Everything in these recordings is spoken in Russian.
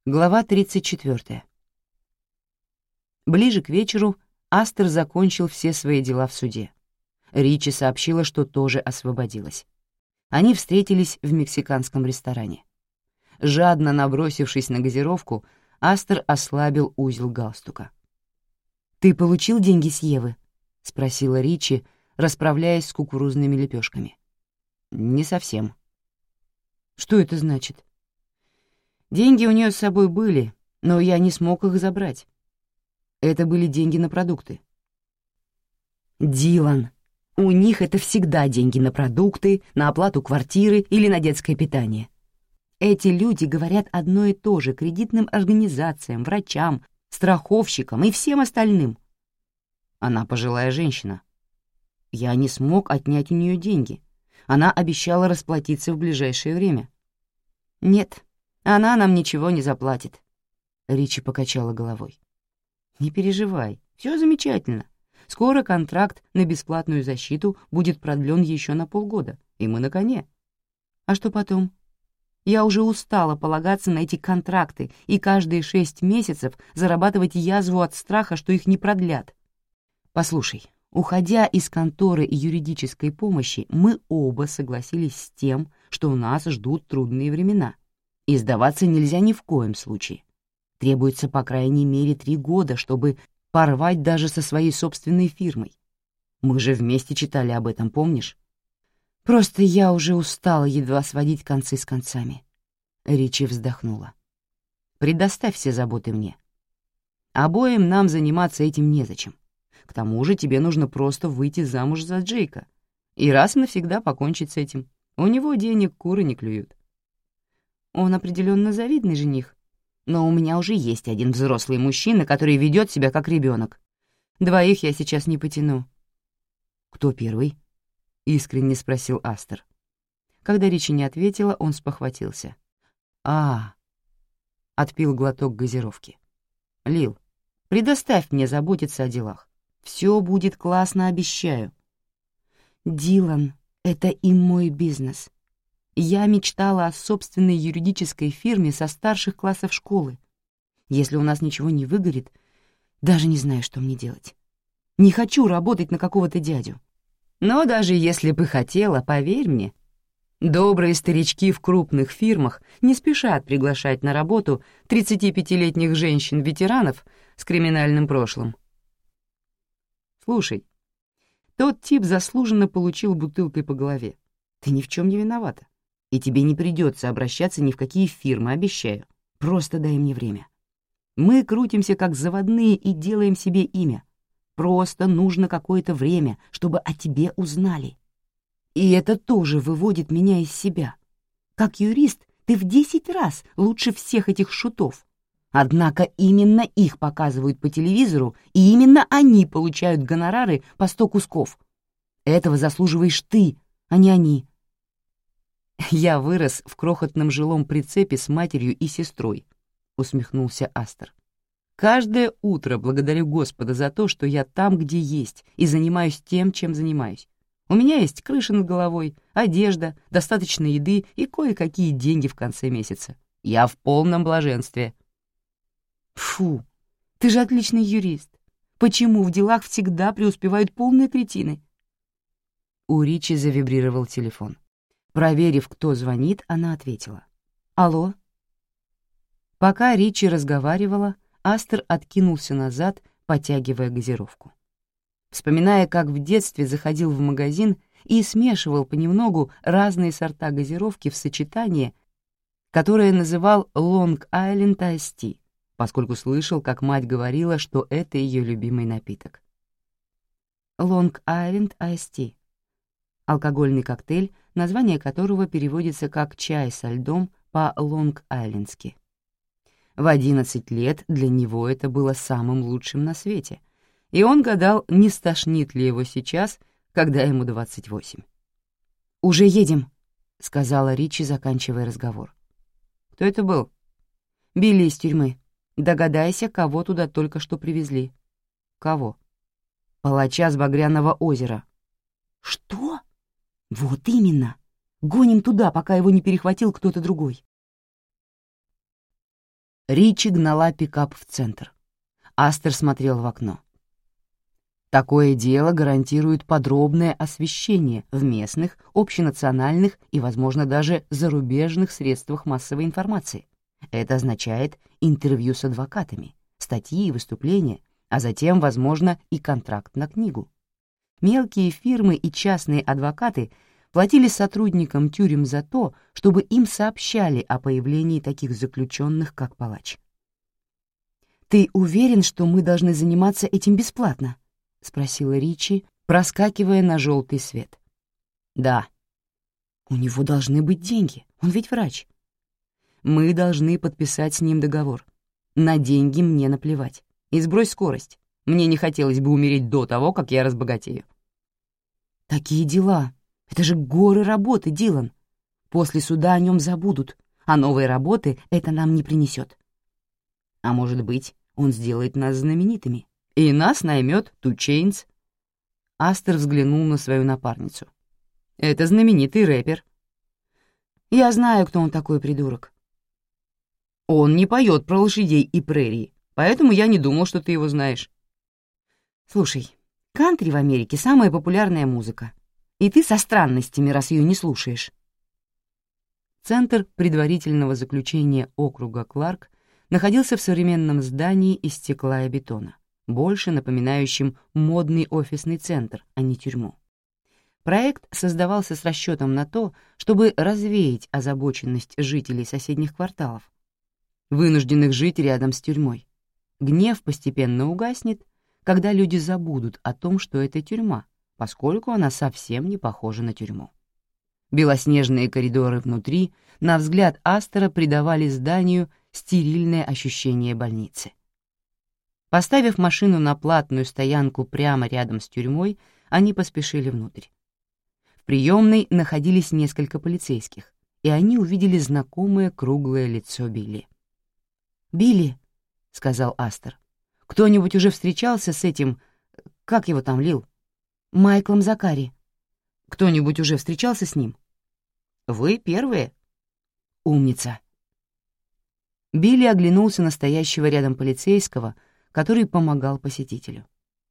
Глава 34. Ближе к вечеру Астер закончил все свои дела в суде. Ричи сообщила, что тоже освободилась. Они встретились в мексиканском ресторане. Жадно набросившись на газировку, Астер ослабил узел галстука. «Ты получил деньги с Евы?» — спросила Ричи, расправляясь с кукурузными лепешками. «Не совсем». «Что это значит?» «Деньги у нее с собой были, но я не смог их забрать. Это были деньги на продукты». «Дилан, у них это всегда деньги на продукты, на оплату квартиры или на детское питание. Эти люди говорят одно и то же кредитным организациям, врачам, страховщикам и всем остальным. Она пожилая женщина. Я не смог отнять у нее деньги. Она обещала расплатиться в ближайшее время». «Нет, она нам ничего не заплатит», — Ричи покачала головой. «Не переживай, все замечательно. Скоро контракт на бесплатную защиту будет продлен еще на полгода, и мы на коне. А что потом? Я уже устала полагаться на эти контракты и каждые 6 месяцев зарабатывать язву от страха, что их не продлят. Послушай, уходя из конторы юридической помощи, мы оба согласились с тем, что у нас ждут трудные времена. И сдаваться нельзя ни в коем случае. Требуется по крайней мере 3 года, чтобы порвать даже со своей собственной фирмой. Мы же вместе читали об этом, помнишь? Просто я уже устала едва сводить концы с концами. Ричи вздохнула. Предоставь все заботы мне. Обоим нам заниматься этим незачем. К тому же тебе нужно просто выйти замуж за Джейка и раз и навсегда покончить с этим. У него денег куры не клюют. Он определенно завидный жених, но у меня уже есть один взрослый мужчина, который ведет себя как ребенок. 2 я сейчас не потяну». «Кто первый?» — искренне спросил Астер. Когда Ричи не ответила, он спохватился. Отпил глоток газировки. «Лил, предоставь мне заботиться о делах. Все будет классно, обещаю». «Дилан, это и мой бизнес. Я мечтала о собственной юридической фирме со старших классов школы. Если у нас ничего не выгорит, даже не знаю, что мне делать. Не хочу работать на какого-то дядю. Но даже если бы хотела, поверь мне, добрые старички в крупных фирмах не спешат приглашать на работу 35-летних женщин-ветеранов с криминальным прошлым. Слушай, тот тип заслуженно получил бутылкой по голове. Ты ни в чем не виновата. И тебе не придется обращаться ни в какие фирмы, обещаю. Просто дай мне время. Мы крутимся как заводные и делаем себе имя. Просто нужно какое-то время, чтобы о тебе узнали. И это тоже выводит меня из себя. Как юрист ты в 10 раз лучше всех этих шутов. Однако именно их показывают по телевизору, и именно они получают гонорары по 100 кусков. Этого заслуживаешь ты, а не они. «Я вырос в крохотном жилом прицепе с матерью и сестрой», — усмехнулся Астер. «Каждое утро благодарю Господа за то, что я там, где есть, и занимаюсь тем, чем занимаюсь. У меня есть крыша над головой, одежда, достаточно еды и кое-какие деньги в конце месяца. Я в полном блаженстве». «Фу, ты же отличный юрист. Почему в делах всегда преуспевают полные кретины?» У Ричи завибрировал телефон. Проверив, кто звонит, она ответила. «Алло?» Пока Ричи разговаривала, Астер откинулся назад, потягивая газировку. Вспоминая, как в детстве заходил в магазин и смешивал понемногу разные сорта газировки в сочетание, которое называл Long Island Iced Tea, поскольку слышал, как мать говорила, что это ее любимый напиток. Long Island Iced Tea — алкогольный коктейль, название которого переводится как «чай со льдом» по-лонг-айлендски. В 11 лет для него это было самым лучшим на свете, и он гадал, не стошнит ли его сейчас, когда ему 28. «Уже едем», — сказала Ричи, заканчивая разговор. «Кто это был?» «Билли из тюрьмы. Догадайся, кого туда только что привезли». «Кого?» «Палача с Багряного озера». «Что?» «Вот именно. Гоним туда, пока его не перехватил кто-то другой». Ричи гнала пикап в центр. Астер смотрел в окно. Такое дело гарантирует подробное освещение в местных, общенациональных и, возможно, даже зарубежных средствах массовой информации. Это означает интервью с адвокатами, статьи и выступления, а затем, возможно, и контракт на книгу. Мелкие фирмы и частные адвокаты платили сотрудникам тюрем за то, чтобы им сообщали о появлении таких заключенных, как палач. «Ты уверен, что мы должны заниматься этим бесплатно?» — спросила Ричи, проскакивая на желтый свет. «Да. У него должны быть деньги, он ведь врач. Мы должны подписать с ним договор. На деньги мне наплевать. И сбрось скорость. Мне не хотелось бы умереть до того, как я разбогатею». «Такие дела. Это же горы работы, Дилан. После суда о нем забудут, а новой работы это нам не принесет. А может быть, он сделает нас знаменитыми, и нас наймет Two Chainz». Астер взглянул на свою напарницу. «Это знаменитый рэпер». «Я знаю, кто он такой, придурок». «Он не поет про лошадей и прерии, поэтому я не думал, что ты его знаешь». «Слушай, кантри в Америке — самая популярная музыка, и ты со странностями, раз ее не слушаешь». Центр предварительного заключения округа Кларк находился в современном здании из стекла и бетона, больше напоминающем модный офисный центр, а не тюрьму. Проект создавался с расчетом на то, чтобы развеять озабоченность жителей соседних кварталов, вынужденных жить рядом с тюрьмой. Гнев постепенно угаснет, когда люди забудут о том, что это тюрьма, поскольку она совсем не похожа на тюрьму. Белоснежные коридоры внутри, на взгляд Астера, придавали зданию стерильное ощущение больницы. Поставив машину на платную стоянку прямо рядом с тюрьмой, они поспешили внутрь. В приемной находились несколько полицейских, и они увидели знакомое круглое лицо Билли. «Билли», — сказал Астер, — «кто-нибудь уже встречался с этим, как его там, Лил? Майклом Закари. Кто-нибудь уже встречался с ним?» «Вы первые?» «Умница». Билли оглянулся на стоящего рядом полицейского, который помогал посетителю.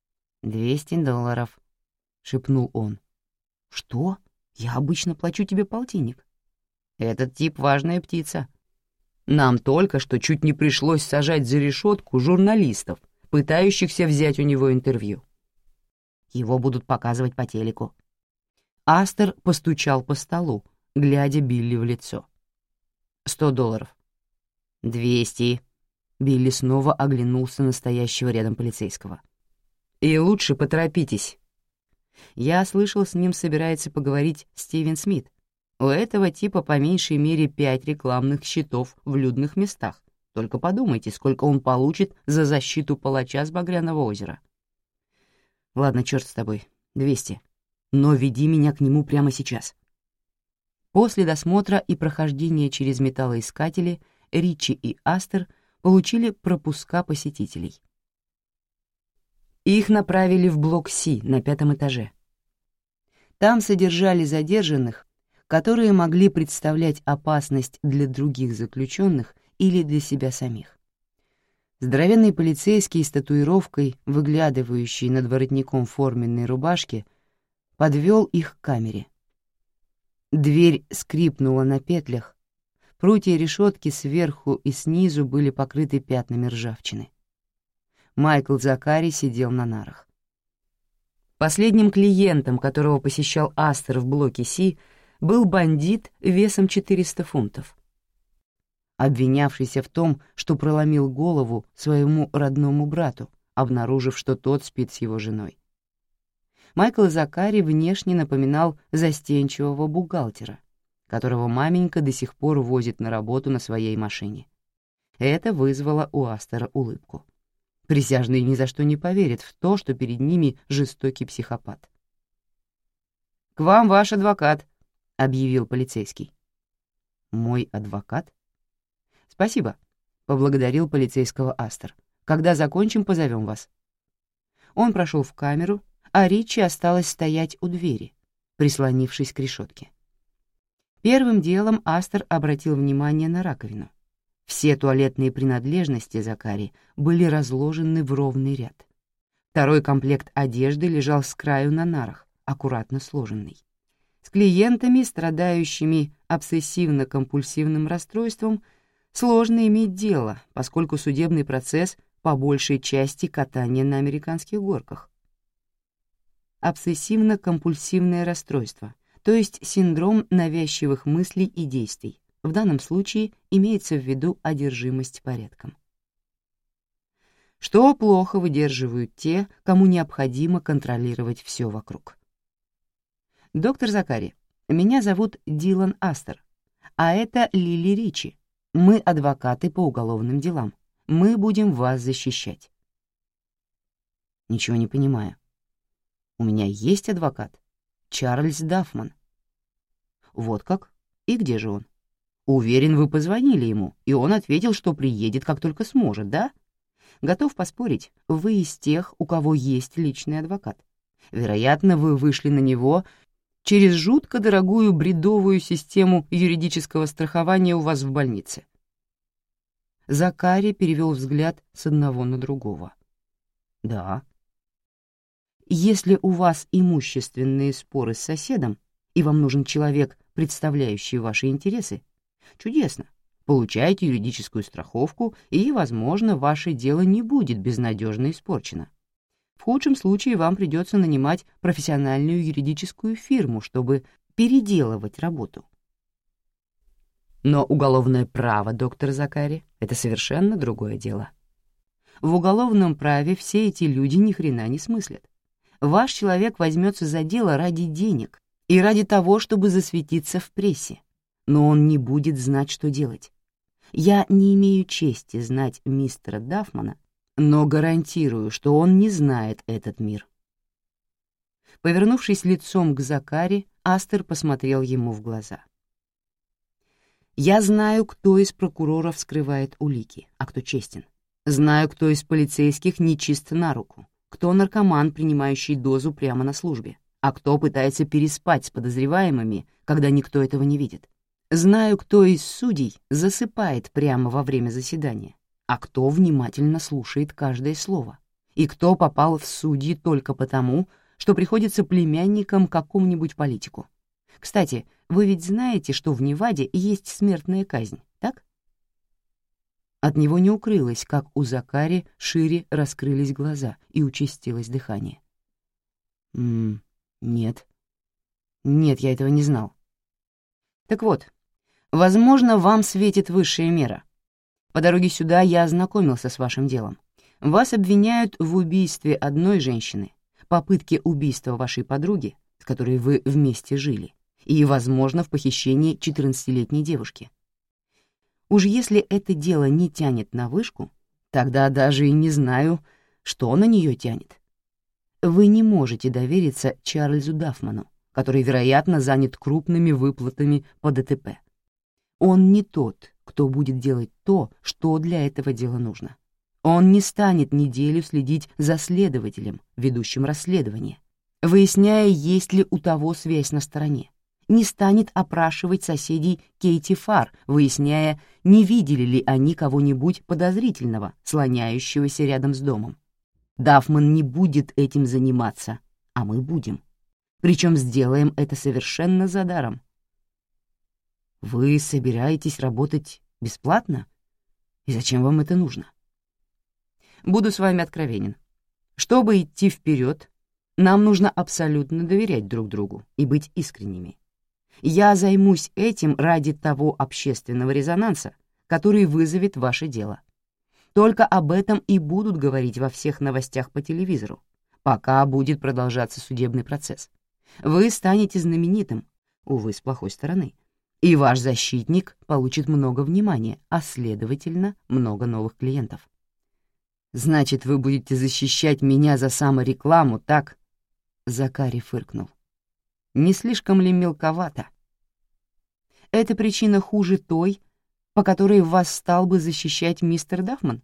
$200, — шепнул он. «Что? Я обычно плачу тебе полтинник». «Этот тип — важная птица. Нам только что чуть не пришлось сажать за решетку журналистов, пытающихся взять у него интервью. Его будут показывать по телеку». Астер постучал по столу, глядя Билли в лицо. $100. 200. Билли снова оглянулся на стоящего рядом полицейского. «И лучше поторопитесь. Я слышал, с ним собирается поговорить Стивен Смит. У этого типа по меньшей мере 5 рекламных щитов в людных местах. Только подумайте, сколько он получит за защиту палача с Багряного озера». «Ладно, черт с тобой, 200. Но веди меня к нему прямо сейчас». После досмотра и прохождения через металлоискатели Ричи и Астер получили пропуска посетителей. Их направили в блок Си на 5-м этаже. Там содержали задержанных, которые могли представлять опасность для других заключенных или для себя самих. Здоровенный полицейский с татуировкой, выглядывающий над воротником форменной рубашки, подвел их к камере. Дверь скрипнула на петлях, прутья решетки сверху и снизу были покрыты пятнами ржавчины. Майкл Закари сидел на нарах. Последним клиентом, которого посещал Астер в блоке Си, был бандит весом 400 фунтов, обвинявшийся в том, что проломил голову своему родному брату, обнаружив, что тот спит с его женой. Майкл Закари внешне напоминал застенчивого бухгалтера, которого маменька до сих пор возит на работу на своей машине. Это вызвало у Астера улыбку. Присяжные ни за что не поверят в то, что перед ними жестокий психопат. «К вам ваш адвокат», — объявил полицейский. «Мой адвокат?» «Спасибо», — поблагодарил полицейского Астер. «Когда закончим, позовем вас». Он прошел в камеру, а Ричи осталась стоять у двери, прислонившись к решетке. Первым делом Астер обратил внимание на раковину. Все туалетные принадлежности Закари были разложены в ровный ряд. Второй комплект одежды лежал с краю на нарах, аккуратно сложенный. С клиентами, страдающими обсессивно-компульсивным расстройством, сложно иметь дело, поскольку судебный процесс по большей части катание на американских горках. Обсессивно-компульсивное расстройство, то есть синдром навязчивых мыслей и действий. В данном случае имеется в виду одержимость порядком. Что плохо выдерживают те, кому необходимо контролировать все вокруг. Доктор Закари, меня зовут Дилан Астер, а это Лили Ричи. Мы адвокаты по уголовным делам. Мы будем вас защищать. Ничего не понимаю. У меня есть адвокат. Чарльз Даффман. Вот как? И где же он? Уверен, вы позвонили ему, и он ответил, что приедет, как только сможет, да? Готов поспорить, вы из тех, у кого есть личный адвокат. Вероятно, вы вышли на него через жутко дорогую бредовую систему юридического страхования у вас в больнице. Закари перевел взгляд с одного на другого. Да. Если у вас имущественные споры с соседом, и вам нужен человек, представляющий ваши интересы, чудесно. Получаете юридическую страховку, и, возможно, ваше дело не будет безнадежно испорчено. В худшем случае вам придется нанимать профессиональную юридическую фирму, чтобы переделывать работу. Но уголовное право, доктор Закари, это совершенно другое дело. В уголовном праве все эти люди ни хрена не смыслят. Ваш человек возьмется за дело ради денег и ради того, чтобы засветиться в прессе, но он не будет знать, что делать. Я не имею чести знать мистера Даффмана, но гарантирую, что он не знает этот мир. Повернувшись лицом к Закари, Астер посмотрел ему в глаза. «Я знаю, кто из прокуроров скрывает улики, а кто честен. Знаю, кто из полицейских нечист на руку, кто наркоман, принимающий дозу прямо на службе, а кто пытается переспать с подозреваемыми, когда никто этого не видит. Знаю, кто из судей засыпает прямо во время заседания, а кто внимательно слушает каждое слово, и кто попал в судьи только потому, что приходится племянником какому-нибудь политику. Кстати, вы ведь знаете, что в Неваде есть смертная казнь, так?» От него не укрылось, как у Закари шире раскрылись глаза и участилось дыхание. Нет. Нет, я этого не знал. Так вот, возможно, вам светит высшая мера. По дороге сюда я ознакомился с вашим делом. Вас обвиняют в убийстве одной женщины, попытке убийства вашей подруги, с которой вы вместе жили, и, возможно, в похищении 14-летней девушки. Уж если это дело не тянет на вышку, тогда даже и не знаю, что на нее тянет. Вы не можете довериться Чарльзу Даффману, который, вероятно, занят крупными выплатами по ДТП. Он не тот, кто будет делать то, что для этого дела нужно. Он не станет неделю следить за следователем, ведущим расследование, выясняя, есть ли у того связь на стороне. Не станет опрашивать соседей Кейти Фар, выясняя, не видели ли они кого-нибудь подозрительного, слоняющегося рядом с домом. Даффман не будет этим заниматься, а мы будем. Причем сделаем это совершенно задаром. Вы собираетесь работать бесплатно? И зачем вам это нужно? Буду с вами откровенен. Чтобы идти вперед, нам нужно абсолютно доверять друг другу и быть искренними. Я займусь этим ради того общественного резонанса, который вызовет ваше дело. Только об этом и будут говорить во всех новостях по телевизору, пока будет продолжаться судебный процесс. Вы станете знаменитым, увы, с плохой стороны, и ваш защитник получит много внимания, а, следовательно, много новых клиентов. Значит, вы будете защищать меня за саморекламу, так? Закари фыркнул. Не слишком ли мелковато? Эта причина хуже той, по которой вас стал бы защищать мистер Даффман?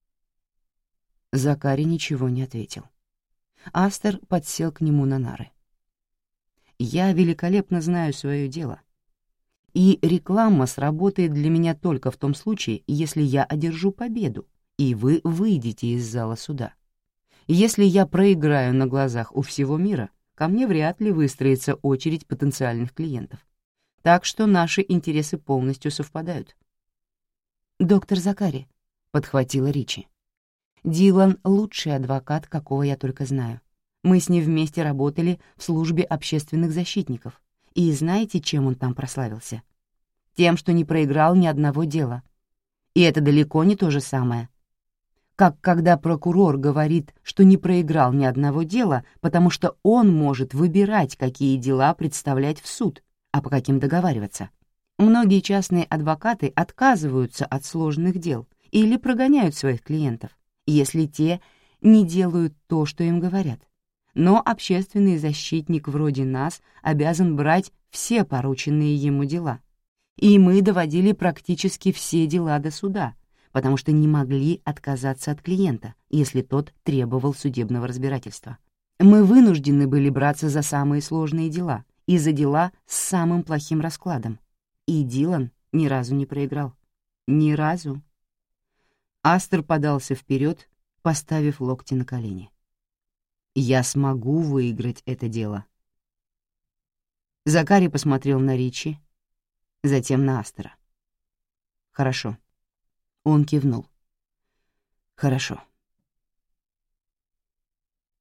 Закари ничего не ответил. Астер подсел к нему на нары. Я великолепно знаю свое дело. И реклама сработает для меня только в том случае, если я одержу победу, и вы выйдете из зала суда. Если я проиграю на глазах у всего мира, ко мне вряд ли выстроится очередь потенциальных клиентов. Так что наши интересы полностью совпадают. «Доктор Закари», — подхватила Ричи. «Дилан — лучший адвокат, какого я только знаю. Мы с ним вместе работали в службе общественных защитников. И знаете, чем он там прославился? Тем, что не проиграл ни одного дела. И это далеко не то же самое. Как когда прокурор говорит, что не проиграл ни одного дела, потому что он может выбирать, какие дела представлять в суд, а по каким договариваться. Многие частные адвокаты отказываются от сложных дел или прогоняют своих клиентов, если те не делают то, что им говорят. Но общественный защитник вроде нас обязан брать все порученные ему дела. И мы доводили практически все дела до суда, потому что не могли отказаться от клиента, если тот требовал судебного разбирательства. Мы вынуждены были браться за самые сложные дела и за дела с самым плохим раскладом. И Дилан ни разу не проиграл. Ни разу. Астер подался вперед, поставив локти на колени. «Я смогу выиграть это дело». Закари посмотрел на Ричи, затем на Астера. «Хорошо». Он кивнул. «Хорошо».